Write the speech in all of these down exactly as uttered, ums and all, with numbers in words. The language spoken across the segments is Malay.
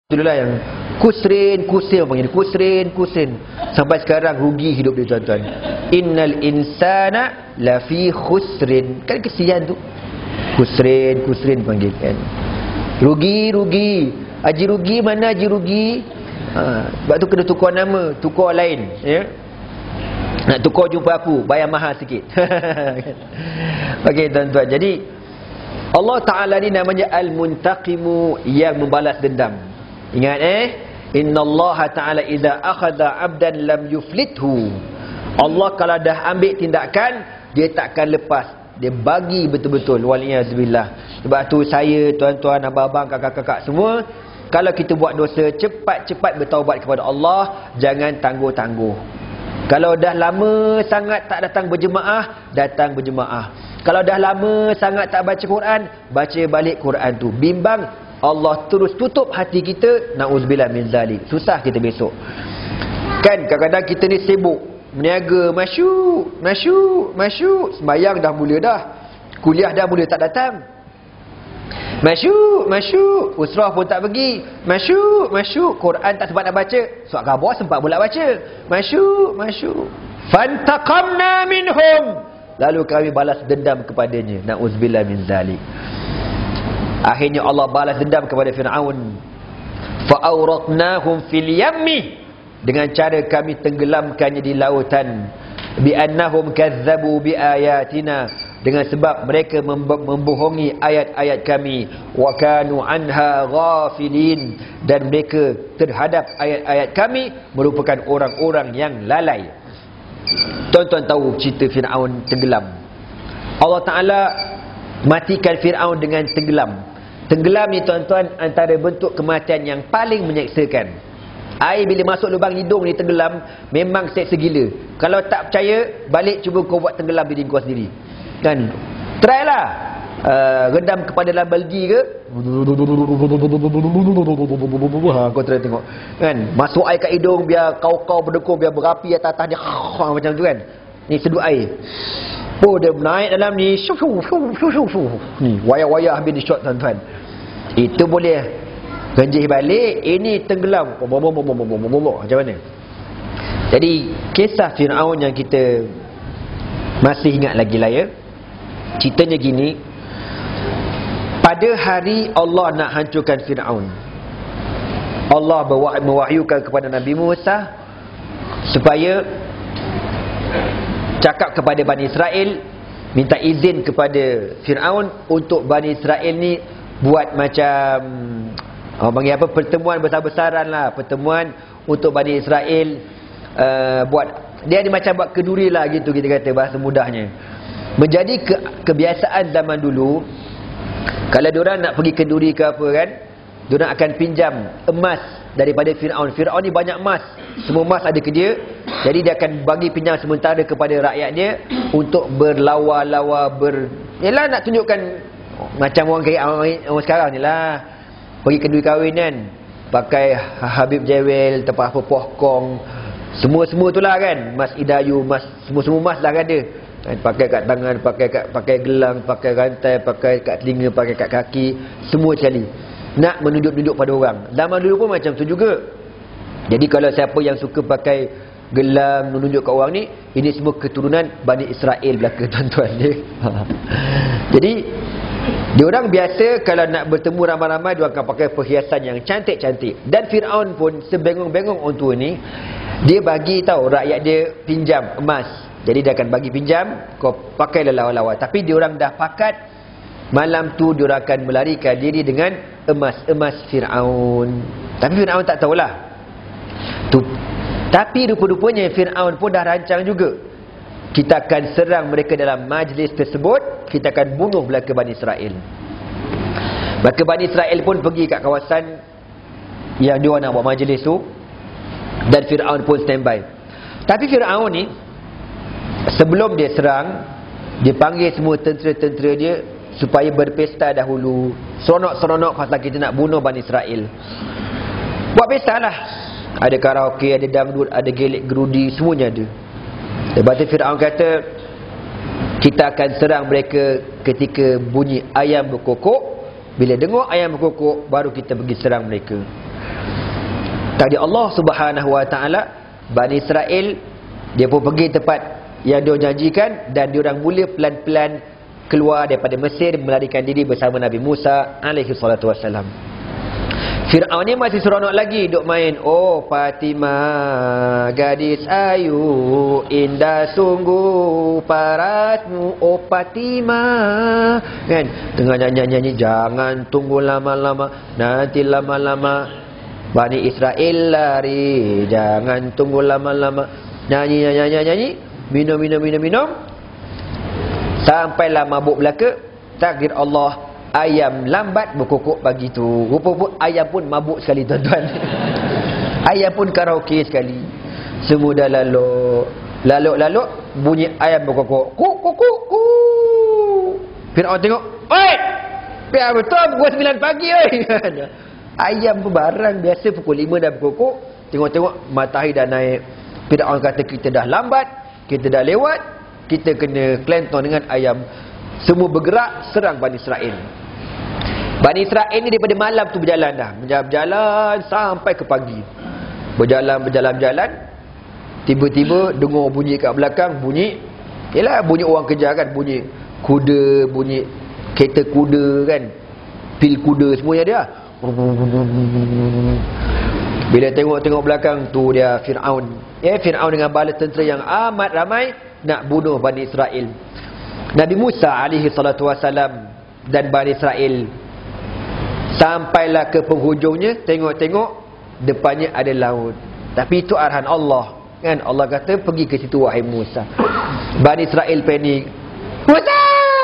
Itulah yang kusrin, kusrin panggil kusrin, kusrin. Sampai sekarang rugi hidup dia tuan-tuan. Innal insana lafi khusrin. Kan kesian tu. Kusrin, kusrin panggil kan. Rugi, rugi. Haji rugi mana haji rugi? Ha, sebab tu kena tukar nama, tukar lain, ya. Nak tukar jumpa aku, bayar mahal sikit. Okey tuan-tuan. Jadi Allah Taala ni namanya Al-Muntaqimu, yang membalas dendam. Ingat eh, innallaha ta'ala idza akhadha 'abdan lam yuflithu. Allah kalau dah ambil tindakan, dia takkan lepas. Dia bagi betul-betul. Waliyazubillah. Sebab tu saya, tuan-tuan, abang-abang, kakak-kakak semua, kalau kita buat dosa, cepat-cepat bertaubat kepada Allah, jangan tangguh-tangguh. Kalau dah lama sangat tak datang berjemaah, datang berjemaah. Kalau dah lama sangat tak baca Quran, baca balik Quran tu. Bimbang Allah terus tutup hati kita, na'udzubillah min zalik. Susah kita besok. Kan kadang-kadang kita ni sibuk meniaga, masyuk, masyuk, masyuk. Sembayang dah mula dah. Kuliah dah mula tak datang. Masyuk, masyuk. Usrah pun tak pergi. Masyuk, masyuk. Quran tak sempat nak baca. Surat khabar sempat pula baca. Masyuk, masyuk. Fantaqamna minhum. Lalu kami balas dendam kepadanya. Na'udzubillah min zalik. Akhirnya Allah balas dendam kepada Fir'aun. Fa'awraqnahum fil yammi, dengan cara kami tenggelamkannya di lautan. Bi'annahum kazzabu biayatina, dengan sebab mereka membohongi ayat-ayat kami. Wa kanu anha ghafilin, dan mereka terhadap ayat-ayat kami merupakan orang-orang yang lalai. Tuan-tuan tahu cerita Fir'aun tenggelam. Allah Ta'ala matikan Fir'aun dengan tenggelam. Tenggelam ni tuan-tuan antara bentuk kematian yang paling menyeksakan. Air bila masuk lubang hidung ni tenggelam, memang seksa gila. Kalau tak percaya, balik cuba kau buat tenggelam diri kau sendiri. Kan? Try lah. Uh, rendam kepada dalam baldi ke? Ha, kau try tengok. Kan? Masuk air kat hidung, biar kau-kau berdekung, biar berapi atas atas dia. Macam tu kan? Ni sedut air. Oh, dia naik dalam ni. Ni, wayar-wayar habis di shot tuan-tuan. Itu boleh genjih balik. Ini tenggelam. Macam mana? Jadi, kisah Fir'aun yang kita masih ingat lagi lah ya. Ceritanya gini. Pada hari Allah nak hancurkan Fir'aun, Allah mewahyukan kepada Nabi Musa supaya cakap kepada Bani Israel, minta izin kepada Fir'aun untuk Bani Israel ni buat macam oh, panggil apa, pertemuan besar-besaran lah. Pertemuan untuk Bani Israel, uh, buat, dia ni macam buat keduri lah gitu, kita kata bahasa mudahnya. Menjadi ke, kebiasaan zaman dulu, kalau diorang nak pergi keduri ke apa kan, diorang akan pinjam emas daripada Fir'aun. Fir'aun ni banyak emas, semua emas ada ke dia. Jadi dia akan bagi pinjam sementara kepada rakyat dia untuk berlawa-lawa, ber, yelah nak tunjukkan macam orang kaya orang, orang sekarang ni lah. Pergi kedui kahwin kan, pakai Habib Jewel, tempat apa pohkong, semua-semua tu lah kan, mas idayu, mas, semua-semua mas lah ada. Pakai kat tangan, pakai kat, pakai gelang, pakai rantai, pakai kat telinga, pakai kat kaki, semua sekali. Nak menunjuk-nunjuk pada orang. Zaman dulu pun macam tu juga. Jadi kalau siapa yang suka pakai gelang, menunjuk kat orang ni, ini semua keturunan Bani Israel belaka tuan-tuan dia. Jadi diorang biasa kalau nak bertemu ramai-ramai, diorang akan pakai perhiasan yang cantik-cantik. Dan Fir'aun pun sebengong-bengong orang tua ni, dia bagi tahu rakyat dia pinjam emas. Jadi dia akan bagi pinjam, kau pakailah lawa-lawa. Tapi diorang dah pakat, malam tu diorang akan melarikan diri dengan emas-emas Fir'aun. Tapi Fir'aun tak tahulah tu. Tapi rupa-rupanya Fir'aun pun dah rancang juga, kita akan serang mereka dalam majlis tersebut, kita akan bunuh belaka Bani Israel. Maka Bani Israel pun pergi kat kawasan yang dia nak buat majlis tu, dan Fir'aun pun standby. Tapi Fir'aun ni, sebelum dia serang, dia panggil semua tentera-tentera dia supaya berpesta dahulu. Seronok-seronok pasal kita nak bunuh Bani Israel. Buat pesta lah. Ada karaoke, ada dangdut, ada gelik gerudi, semuanya ada. Lepas tu Fir'aun kata, kita akan serang mereka ketika bunyi ayam berkokok. Bila dengar ayam berkokok, baru kita pergi serang mereka. takdir Allah Subhanahu wa taala, Bani Israel dia pun pergi tempat yang dia janjikan, dan dia orang mula pelan-pelan keluar daripada Mesir, melarikan diri bersama Nabi Musa alaihi salatu wassalam. Fir'aun ni masih seronok lagi duk main. Oh Fatimah, gadis ayu, indah sungguh parasmu, oh Fatimah, kan? Tengah nyanyi-nyanyi, jangan tunggu lama-lama, nanti lama-lama Bani Israel lari, jangan tunggu lama-lama. Nyanyi-nyanyi-nyanyi, minum-minum-minum-minum, sampailah mabuk belaka. Takdir Allah, ayam lambat berkokok pagi tu. Rupa-rupa ayam pun mabuk sekali tuan-tuan. Ayam pun karaoke sekali. Semua dah laluk. Laluk-laluk, bunyi ayam berkokok. Kuk, kuk, kuk, kuk. Fir'aun tengok. Oi! Biar betul pukul sembilan pagi. Oi. Ayam pun barang biasa pukul lima dah berkokok. Tengok-tengok matahari dah naik. Fir'aun kata kita dah lambat, kita dah lewat, kita kena kelentong dengan ayam. Semua bergerak serang Bani Israel. Bani Israel ni daripada malam tu berjalan dah. Berjalan sampai ke pagi. Berjalan, berjalan, berjalan. Tiba-tiba dengar bunyi kat belakang. Bunyi, yelah bunyi orang kejar kan. Bunyi kuda, bunyi kereta kuda kan. Pil kuda semuanya dia. Bila tengok-tengok belakang tu dia Fir'aun. Eh, Fir'aun dengan bala tentera yang amat ramai nak bunuh Bani Israel. Nabi Musa alaihi salatu wassalam dan Bani Israel sampailah ke penghujungnya. Tengok-tengok depannya ada laut, tapi itu arahan Allah kan. Allah kata pergi ke situ wahai Musa. Bani Israel panik. Musa,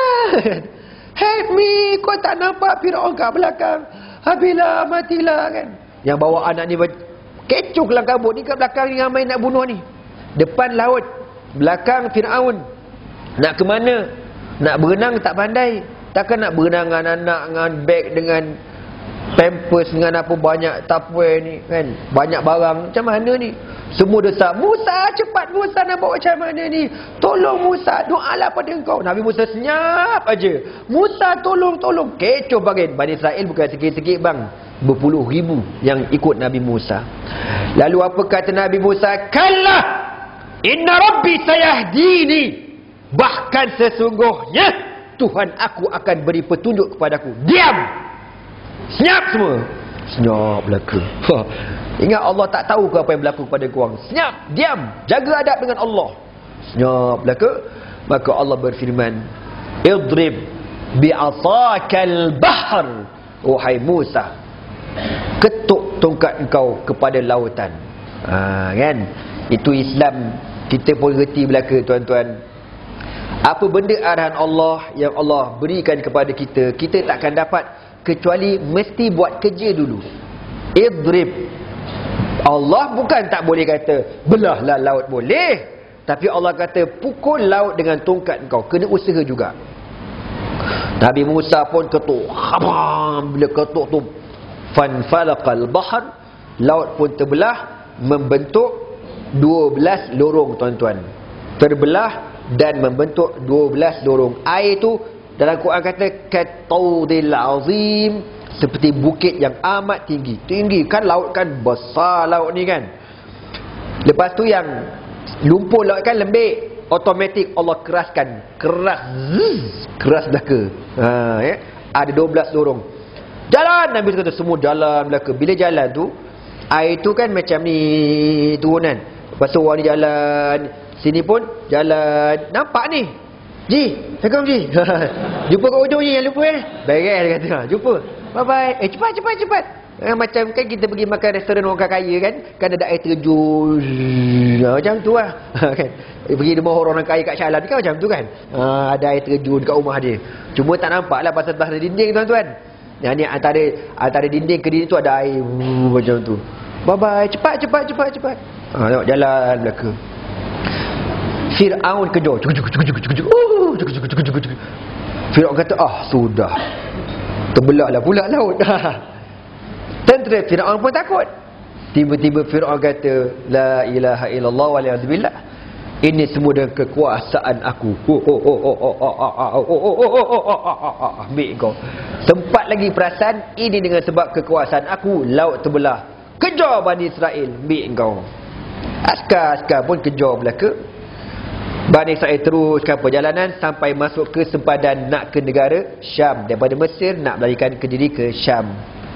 help me, kau tak nampak Fir'aun kat belakang? Habislah, matilah kan. Yang bawa anak ni kecoh kelang kabut ni, kat belakang ni ramai nak bunuh ni. Depan laut, belakang Fir'aun. Nak ke mana? Nak berenang tak pandai. Takkan nak berenang dengan anak, dengan beg, dengan pampers, dengan apa banyak tupperware ni kan. Banyak barang. Macam mana ni? Semua desak, Musa cepat, Musa nak bawa macam mana ni? Tolong Musa, doalah pada engkau. Nabi Musa senyap aja. Musa tolong, tolong. Kecoh bagian. Bani Israel bukan sikit-sikit bang. Berpuluh ribu yang ikut Nabi Musa. Lalu apa kata Nabi Musa? Kallah, inna rabbi sayahdini. Bahkan sesungguhnya Tuhan aku akan beri petunjuk kepadaku. Diam! Senyap semua. Senyap belaka. Ha. Ingat Allah tak tahu ke apa yang berlaku kepada korang. Senyap, diam, jaga adab dengan Allah. Senyap belaka. Maka Allah berfirman, idrib bi'asakal bahr, wahai Musa, ketuk tongkat engkau kepada lautan. Ha, kan? Itu Islam. Kita pun reti belaka tuan-tuan. Apa benda arahan Allah yang Allah berikan kepada kita, kita takkan dapat kecuali mesti buat kerja dulu. Idrib. Allah bukan tak boleh kata belahlah laut, boleh. Tapi Allah kata pukul laut dengan tongkat engkau. Kena usaha juga. Nabi Musa pun ketuk. Bila ketuk tu, fanfalaqal bahr, laut pun terbelah membentuk dua belas lorong tuan-tuan. Terbelah dan membentuk dua belas lorong. Air tu dalam Quran kata kataudil azim, seperti bukit yang amat tinggi. Tinggi kan, laut kan besar laut ni kan. Lepas tu yang lumpur laut kan lembik, automatik Allah keraskan. Keras, zzz, keras belaka. Ha, ya? Ada dua belas lorong. Jalan, Nabi kata semua jalan belaka. Bila jalan tu, air tu kan macam ni turunan. Lepas tu orang ni jalan, sini pun jalan. Nampak ni Ji, Assalamualaikum Ji. Jumpa kat ujung Ji, yang lupa eh. Beres dia kata. Jumpa. Bye bye. Eh cepat cepat cepat. Eh, macam kan kita pergi makan restoran orang kaya kan, kan ada air terjun. Macam tu lah. Kan. Pergi rumah orang kaya kat Shah Alam kan macam tu kan. Ha, ada air terjun kat rumah dia. Cuma tak nampak lah pasal pasal dinding tuan-tuan. Yang ni antara antara dinding ke dinding tu ada air. Uh, macam tu. Bye bye. Cepat cepat cepat cepat. Ha, tengok jalan belaka. Fir'aun kejar. Fir'aun kata, ah sudah, terbelaklah pula laut. Tentera Fir'aun pun takut. Tiba-tiba Fir'aun kata, la ilaha illallah wa li'adzubillah, ini semua dengan kekuasaan aku. Ambil kau. Sempat lagi perasan, ini dengan sebab kekuasaan aku laut terbelah. kejar Bani Israel, ambil engkau. Askar-askar pun kejar belaka. Bani Israel teruskan perjalanan sampai masuk ke sempadan nak ke negara Syam. Daripada Mesir nak melarikan ke diri ke Syam.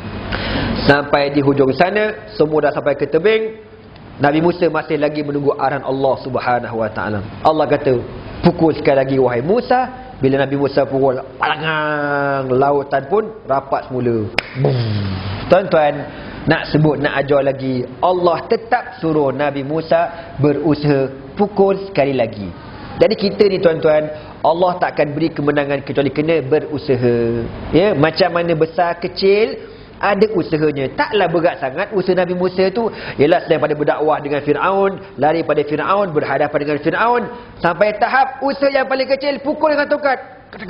Sampai di hujung sana, semua dah sampai ke tebing. Nabi Musa masih lagi menunggu arahan Allah Subhanahu Wa Taala. Allah kata, pukul sekali lagi wahai Musa. Bila Nabi Musa pukul, palangang lautan pun rapat semula. Tuan-tuan, nak sebut, nak ajar lagi, Allah tetap suruh Nabi Musa berusaha pukul sekali lagi. Jadi kita ni tuan-tuan, Allah takkan beri kemenangan kecuali kena berusaha. Ya, macam mana besar kecil ada usahanya. Taklah berat sangat usaha Nabi Musa tu. Ialah selain pada berdakwah dengan Firaun, lari pada Firaun, berhadapan dengan Firaun, sampai tahap usaha yang paling kecil, pukul dengan tongkat.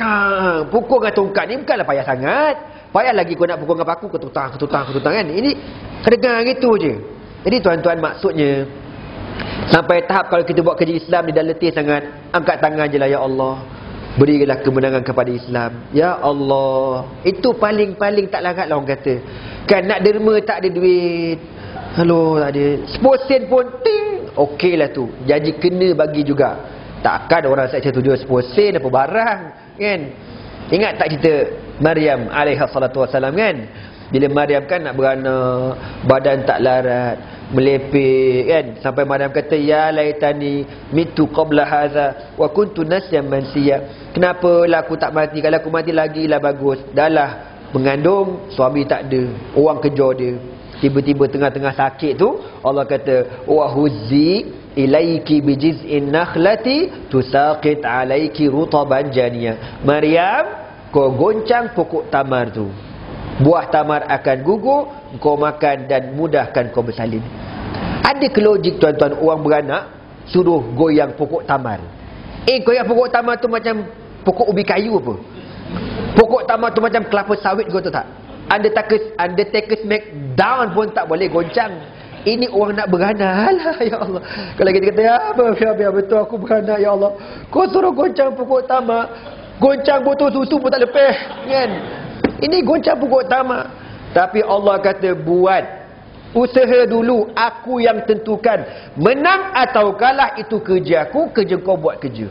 Pukul dengan tongkat ni bukanlah payah sangat. Payah lagi kau nak pukul dengan paku, ketutang, ketutang, ketutang kan. Ini kedengar gitu je. Jadi tuan-tuan, maksudnya sampai tahap kalau kita buat kerja Islam ni dah letih sangat, angkat tangan je lah, ya Allah, berilah kemenangan kepada Islam. Ya Allah. Itu paling-paling tak larat lah orang kata. Kan nak derma tak ada duit. Halo, tak ada. sepuluh sen pun ting. Okey lah tu. Janji kena bagi juga. Takkan orang saya tujuh sepuluh sen apa barang. Kan? Ingat tak cerita Maryam alaihi salatu wassalam kan? Bila Maryam kan nak beranak, badan tak larat, melepek kan, sampai Maryam kata, ya laitani mitu qabla hadza wa kuntu nasyan mansiya. Kenapalah aku tak mati? Kalau aku mati lagi lah bagus. Dahlah mengandung, suami tak ada, orang kejar dia. Tiba-tiba tengah-tengah sakit tu Allah kata, wa huzzi ilaiki bijiz'in nakhlati tusaqit alaiki rutaban janiya. Maryam, kau goncang pokok tamar tu, buah tamar akan gugur, kau makan dan mudahkan kau bersalin. Ada ke logik tuan-tuan, orang beranak suruh goyang pokok tamar? Eh, goyang pokok tamar tu macam pokok ubi kayu apa? Pokok tamar tu macam kelapa sawit kau tahu tak? Undertaker, Undertaker Smackdown pun tak boleh goncang. Ini orang nak beranak. Alah, ya Allah. Kalau kita kata, ya biar, biar betul aku beranak, ya Allah, kau suruh goncang pokok tamar, goncang botol susu pun tak lepas kan? Ini goncang pokok tamar. Tapi Allah kata, buat usaha dulu, aku yang tentukan. Menang atau kalah itu kerja aku, kerja kau buat kerja.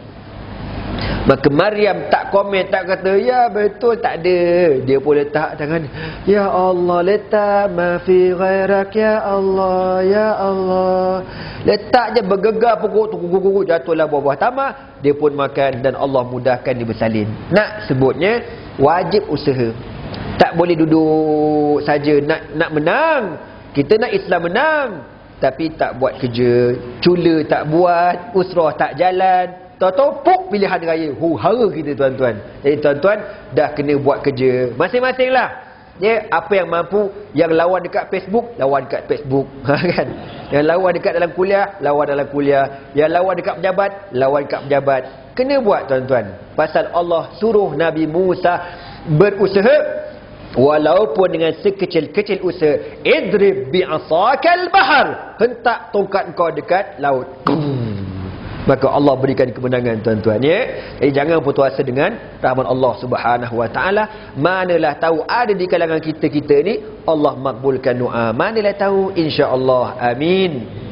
Maka Maryam tak komen, tak kata, ya betul, tak ada. Dia pun letak tangan, ya Allah, letak ma fi ghairak, ya Allah, ya Allah. Letak je, bergegar pokok tu, gugur-gugur, jatuhlah buah-buah tamar. Dia pun makan dan Allah mudahkan dia bersalin. Nak sebutnya, wajib usaha. Tak boleh duduk saja nak nak menang. Kita nak Islam menang, tapi tak buat kerja. Cula tak buat, usrah tak jalan. Tahu-tahu puk pilihan raya. Huru-hara kita tuan-tuan. Jadi tuan-tuan dah kena buat kerja masing-masing lah. Ya, apa yang mampu. Yang lawan dekat Facebook, lawan dekat Facebook. Kan? Yang lawan dekat dalam kuliah, lawan dalam kuliah. Yang lawan dekat pejabat, lawan dekat pejabat. Kena buat tuan-tuan. Pasal Allah suruh Nabi Musa berusaha, walaupun dengan sekecil-kecil usaha. Idrib bi'asakal bahar, hentak tongkat kau dekat laut. Maka Allah berikan kemenangan tuan-tuan ya. Jadi jangan putus asa dengan rahmat Allah Subhanahu Wa Taala. Manalah tahu ada di kalangan kita-kita ni Allah makbulkan doa. Manalah tahu, insya-Allah. Amin.